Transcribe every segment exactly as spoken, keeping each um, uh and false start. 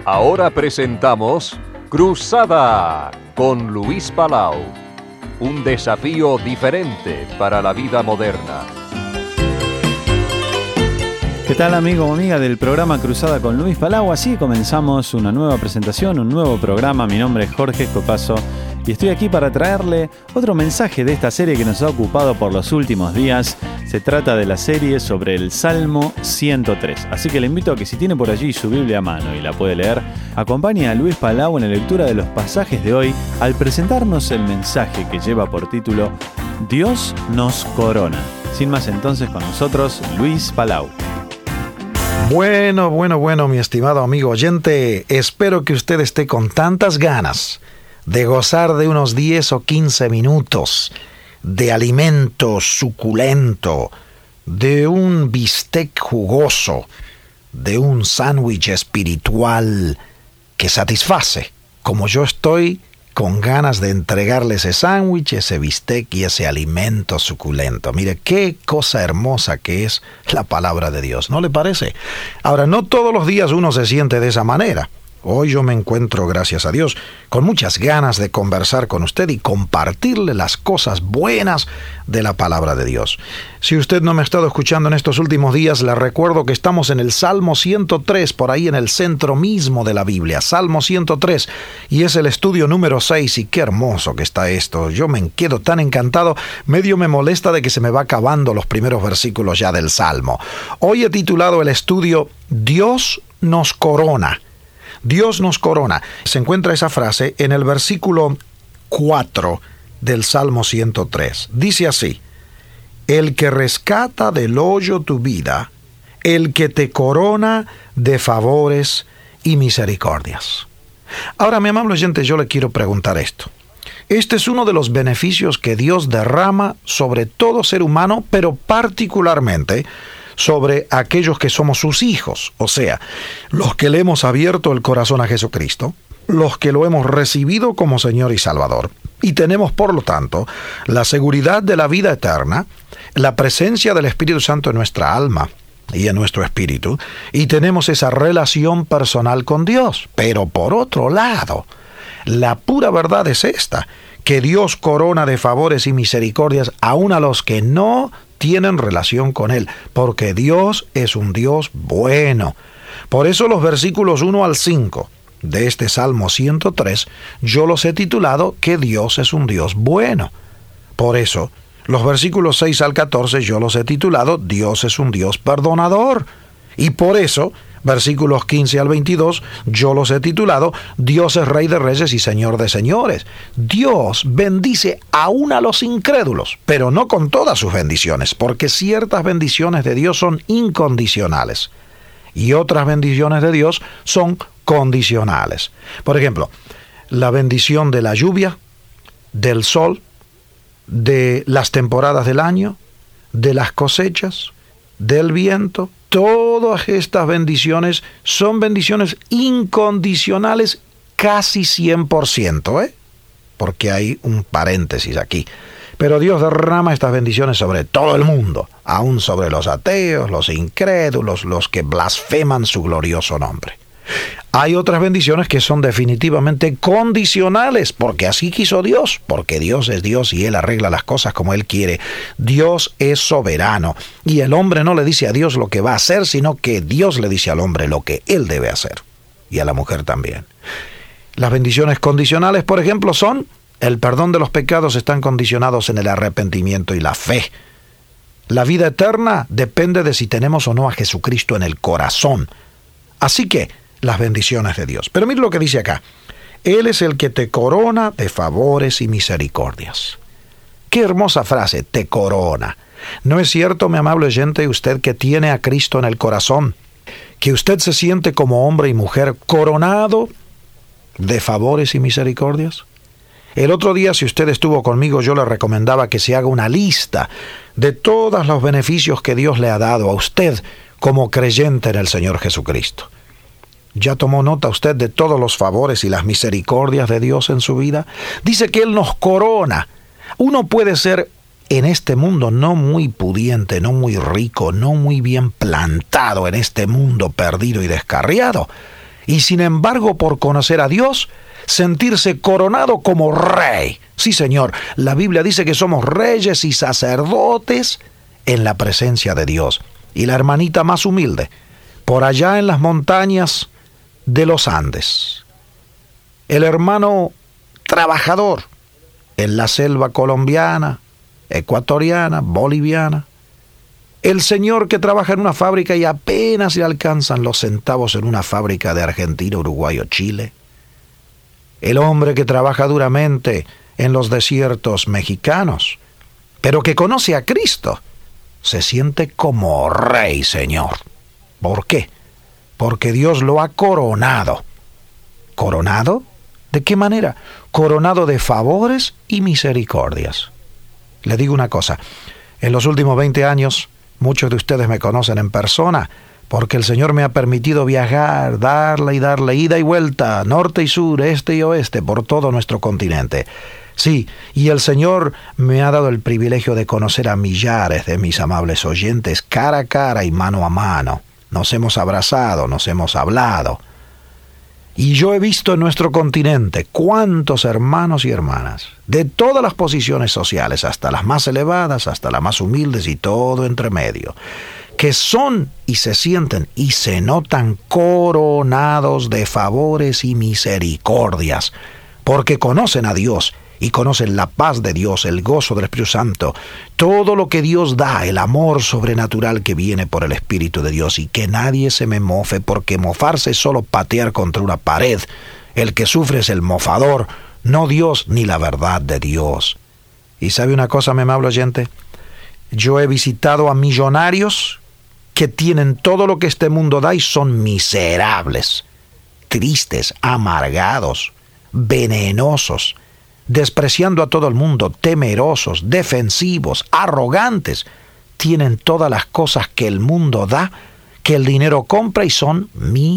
Ahora presentamos Cruzada con Luis Palau. Un desafío diferente para la vida moderna. ¿Qué tal, amigo o amiga del programa Cruzada con Luis Palau? Así comenzamos una nueva presentación, un nuevo programa. Mi nombre es Jorge Escopazo y estoy aquí para traerle otro mensaje de esta serie que nos ha ocupado por los últimos días. Se trata de la serie sobre el Salmo ciento tres. Así que le invito a que, si tiene por allí su Biblia a mano y la puede leer, acompañe a Luis Palau en la lectura de los pasajes de hoy al presentarnos el mensaje que lleva por título Dios nos corona. Sin más, entonces, con nosotros Luis Palau. Bueno, bueno, bueno, mi estimado amigo oyente, espero que usted esté con tantas ganas de gozar de unos diez o quince minutos de alimento suculento, de un bistec jugoso, de un sándwich espiritual que satisface, como yo estoy con ganas de entregarle ese sándwich, ese bistec y ese alimento suculento. Mire, qué cosa hermosa que es la palabra de Dios, ¿no le parece? Ahora, no todos los días uno se siente de esa manera. Hoy yo me encuentro, gracias a Dios, con muchas ganas de conversar con usted y compartirle las cosas buenas de la palabra de Dios. Si usted no me ha estado escuchando en estos últimos días, le recuerdo que estamos en el Salmo ciento tres, por ahí en el centro mismo de la Biblia, Salmo ciento tres, y es el estudio número seis, y qué hermoso que está esto. Yo me quedo tan encantado, medio me molesta de que se me va acabando los primeros versículos ya del Salmo. Hoy he titulado el estudio Dios nos corona. Dios nos corona. Se encuentra esa frase en el versículo cuatro del Salmo ciento tres. Dice así: el que rescata del hoyo tu vida, el que te corona de favores y misericordias. Ahora, mi amable oyente, yo le quiero preguntar esto. Este es uno de los beneficios que Dios derrama sobre todo ser humano, pero particularmente sobre aquellos que somos sus hijos, o sea, los que le hemos abierto el corazón a Jesucristo, los que lo hemos recibido como Señor y Salvador, y tenemos, por lo tanto, la seguridad de la vida eterna, la presencia del Espíritu Santo en nuestra alma y en nuestro espíritu, y tenemos esa relación personal con Dios. Pero por otro lado, la pura verdad es esta, que Dios corona de favores y misericordias aún a los que no tienen relación con Él, porque Dios es un Dios bueno. Por eso los versículos uno al cinco de este Salmo ciento tres, yo los he titulado que Dios es un Dios bueno. Por eso, los versículos seis al catorce yo los he titulado Dios es un Dios perdonador. Y por eso, versículos quince al veintidós, yo los he titulado Dios es Rey de Reyes y Señor de Señores. Dios bendice aún a los incrédulos, pero no con todas sus bendiciones, porque ciertas bendiciones de Dios son incondicionales y otras bendiciones de Dios son condicionales. Por ejemplo, la bendición de la lluvia, del sol, de las temporadas del año, de las cosechas, del viento. Todas estas bendiciones son bendiciones incondicionales casi cien por ciento, ¿eh? Porque hay un paréntesis aquí. Pero Dios derrama estas bendiciones sobre todo el mundo, aún sobre los ateos, los incrédulos, los que blasfeman su glorioso nombre. Hay otras bendiciones que son definitivamente condicionales, porque así quiso Dios, porque Dios es Dios y Él arregla las cosas como Él quiere. Dios es soberano y el hombre no le dice a Dios lo que va a hacer, sino que Dios le dice al hombre lo que Él debe hacer, y a la mujer también. Las bendiciones condicionales, por ejemplo, son el perdón de los pecados, están condicionados en el arrepentimiento y la fe. La vida eterna depende de si tenemos o no a Jesucristo en el corazón. Así que las bendiciones de Dios. Pero mire lo que dice acá. Él es el que te corona de favores y misericordias. Qué hermosa frase, te corona. ¿No es cierto, mi amable oyente, usted que tiene a Cristo en el corazón, que usted se siente como hombre y mujer coronado de favores y misericordias? El otro día, si usted estuvo conmigo, yo le recomendaba que se haga una lista de todos los beneficios que Dios le ha dado a usted como creyente en el Señor Jesucristo. ¿Ya tomó nota usted de todos los favores y las misericordias de Dios en su vida? Dice que Él nos corona. Uno puede ser en este mundo no muy pudiente, no muy rico, no muy bien plantado en este mundo perdido y descarriado, y sin embargo, por conocer a Dios, sentirse coronado como rey. Sí, Señor, la Biblia dice que somos reyes y sacerdotes en la presencia de Dios. Y la hermanita más humilde, por allá en las montañas de los Andes. El hermano trabajador en la selva colombiana, ecuatoriana, boliviana. El señor que trabaja en una fábrica y apenas le alcanzan los centavos en una fábrica de Argentina, Uruguay o Chile. El hombre que trabaja duramente en los desiertos mexicanos, pero que conoce a Cristo, se siente como rey, Señor. ¿Por qué? Porque Dios lo ha coronado. ¿Coronado? ¿De qué manera? Coronado de favores y misericordias. Le digo una cosa, en los últimos veinte años, muchos de ustedes me conocen en persona, porque el Señor me ha permitido viajar, darle y darle ida y vuelta, norte y sur, este y oeste, por todo nuestro continente. Sí, y el Señor me ha dado el privilegio de conocer a millares de mis amables oyentes cara a cara y mano a mano. Nos hemos abrazado, nos hemos hablado. Y yo he visto en nuestro continente cuántos hermanos y hermanas, de todas las posiciones sociales, hasta las más elevadas, hasta las más humildes y todo entre medio, que son y se sienten y se notan coronados de favores y misericordias, porque conocen a Dios y conocen la paz de Dios, el gozo del Espíritu Santo, todo lo que Dios da, el amor sobrenatural que viene por el Espíritu de Dios, y que nadie se me mofe, porque mofarse es solo patear contra una pared. El que sufre es el mofador, no Dios ni la verdad de Dios. ¿Y sabe una cosa, mi amable oyente? Yo he visitado a millonarios que tienen todo lo que este mundo da y son miserables, tristes, amargados, venenosos, despreciando a todo el mundo, temerosos, defensivos, arrogantes. Tienen todas las cosas que el mundo da, que el dinero compra, y son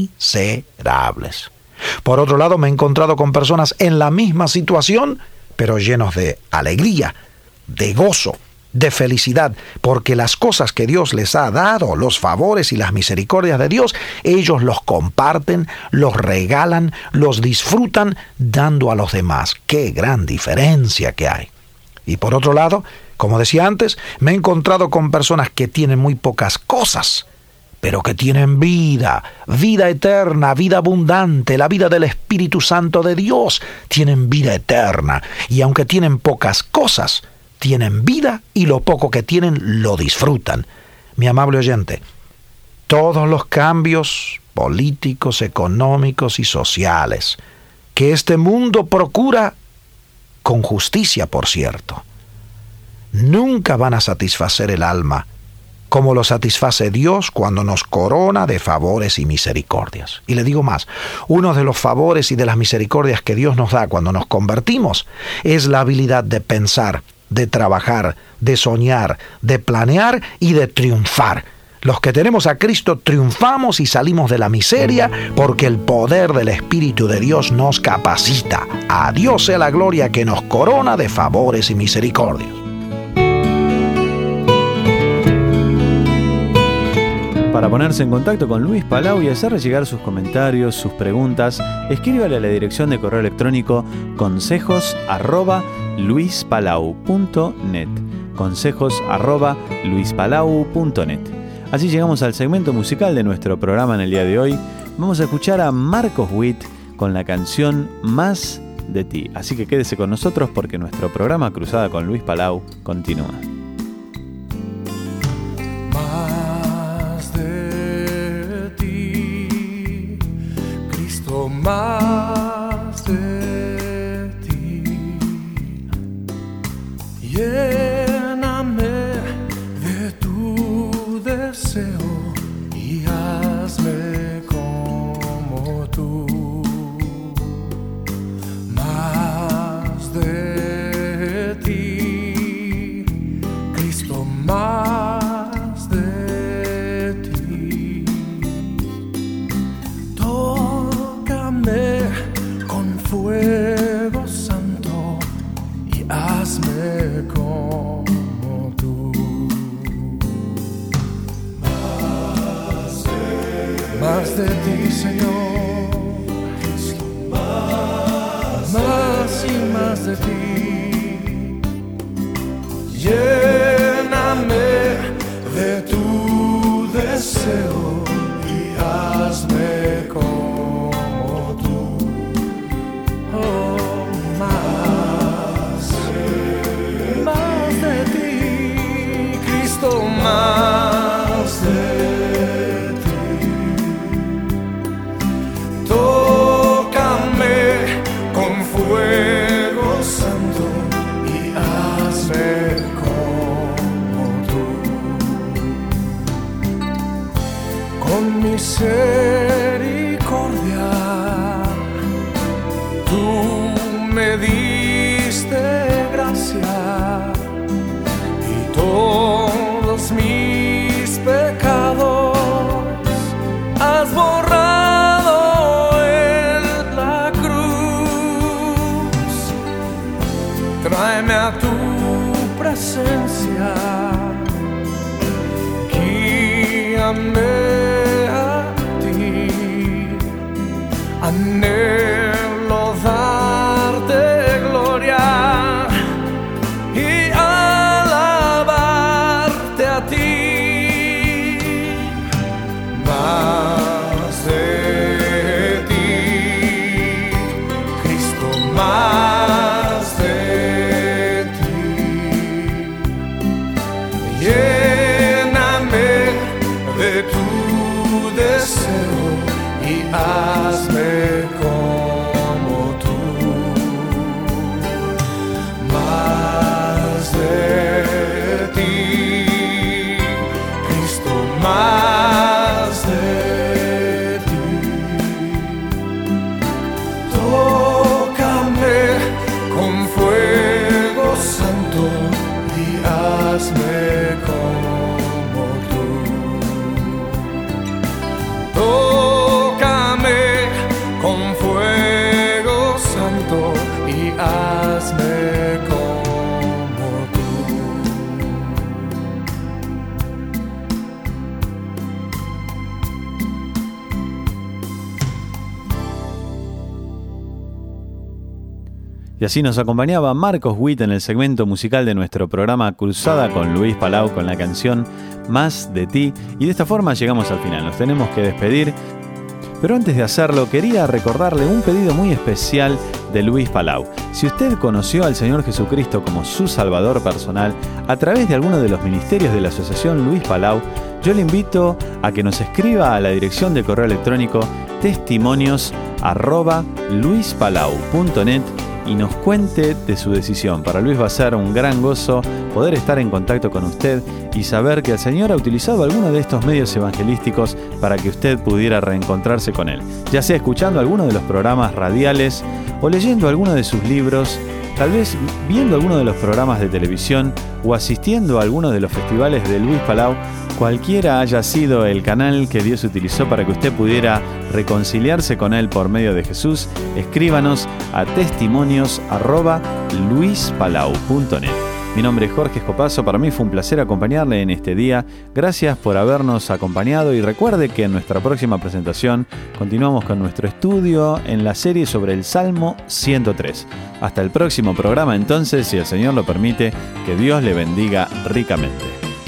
miserables. Por otro lado, me he encontrado con personas en la misma situación, pero llenos de alegría, de gozo, de felicidad, porque las cosas que Dios les ha dado, los favores y las misericordias de Dios, ellos los comparten, los regalan, los disfrutan, dando a los demás. ¡Qué gran diferencia que hay! Y por otro lado, como decía antes, me he encontrado con personas que tienen muy pocas cosas, pero que tienen vida, vida eterna, vida abundante, la vida del Espíritu Santo de Dios. Tienen vida eterna, y aunque tienen pocas cosas, tienen vida, y lo poco que tienen lo disfrutan. Mi amable oyente, todos los cambios políticos, económicos y sociales que este mundo procura, con justicia por cierto, nunca van a satisfacer el alma como lo satisface Dios cuando nos corona de favores y misericordias. Y le digo más, uno de los favores y de las misericordias que Dios nos da cuando nos convertimos es la habilidad de pensar, de trabajar, de soñar, de planear y de triunfar. Los que tenemos a Cristo triunfamos y salimos de la miseria porque el poder del Espíritu de Dios nos capacita. A Dios sea la gloria que nos corona de favores y misericordias. Para ponerse en contacto con Luis Palau y hacerle llegar sus comentarios, sus preguntas, escríbale a la dirección de correo electrónico consejos arroba luispalau punto net. Consejos arroba luispalau punto net. Así llegamos al segmento musical de nuestro programa en el día de hoy. Vamos a escuchar a Marcos Witt con la canción Más de ti. Así que quédese con nosotros porque nuestro programa Cruzada con Luis Palau continúa. Más de ti, Cristo, más de ti. Lléname de tu deseo y hazme como tú. Más de ti, Cristo, más de ti. Tócame con fuego santo y hazme como tú. Más de, más de ti, Señor. más de ti. Lléname de tu deseo y hazme como tú. Oh, más, más de ti, Cristo, más de ti. Tócame con fuego santo y hazme como tú. Con misericordia tú me diste gracia y todos mis pecados has borrado en la cruz. Tráeme a tu presencia, guíame a ti, anhelo darte gloria y alabarte a ti. Más de ti, Cristo, más de ti. Lléname de tu deseo y hazme como tú. Más de ti, Cristo, más de ti. Tócame con fuego santo y hazme como tú. Tócame con fuego santo y hazme como tú. Y así nos acompañaba Marcos Witt en el segmento musical de nuestro programa Cruzada con Luis Palau con la canción Más de ti. Y de esta forma llegamos al final, nos tenemos que despedir. Pero antes de hacerlo, quería recordarle un pedido muy especial de Luis Palau. Si usted conoció al Señor Jesucristo como su Salvador personal a través de alguno de los ministerios de la Asociación Luis Palau, yo le invito a que nos escriba a la dirección de correo electrónico testimonios arroba luispalau punto net y nos cuente de su decisión. Para Luis va a ser un gran gozo poder estar en contacto con usted y saber que el Señor ha utilizado alguno de estos medios evangelísticos para que usted pudiera reencontrarse con Él, ya sea escuchando alguno de los programas radiales o leyendo alguno de sus libros, tal vez viendo alguno de los programas de televisión o asistiendo a alguno de los festivales de Luis Palau. Cualquiera haya sido el canal que Dios utilizó para que usted pudiera reconciliarse con Él por medio de Jesús, escríbanos a testimonios arroba luispalau punto net. Mi nombre es Jorge Escopazo, para mí fue un placer acompañarle en este día. Gracias por habernos acompañado y recuerde que en nuestra próxima presentación continuamos con nuestro estudio en la serie sobre el Salmo ciento tres. Hasta el próximo programa entonces, si el Señor lo permite, que Dios le bendiga ricamente.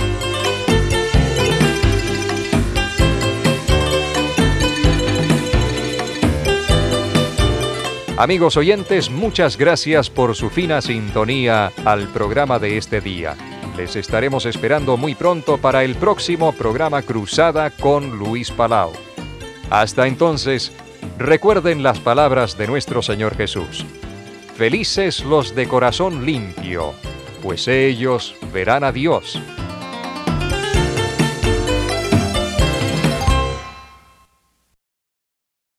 Amigos oyentes, muchas gracias por su fina sintonía al programa de este día. Les estaremos esperando muy pronto para el próximo programa Cruzada con Luis Palau. Hasta entonces, recuerden las palabras de nuestro Señor Jesús. Felices los de corazón limpio, pues ellos verán a Dios.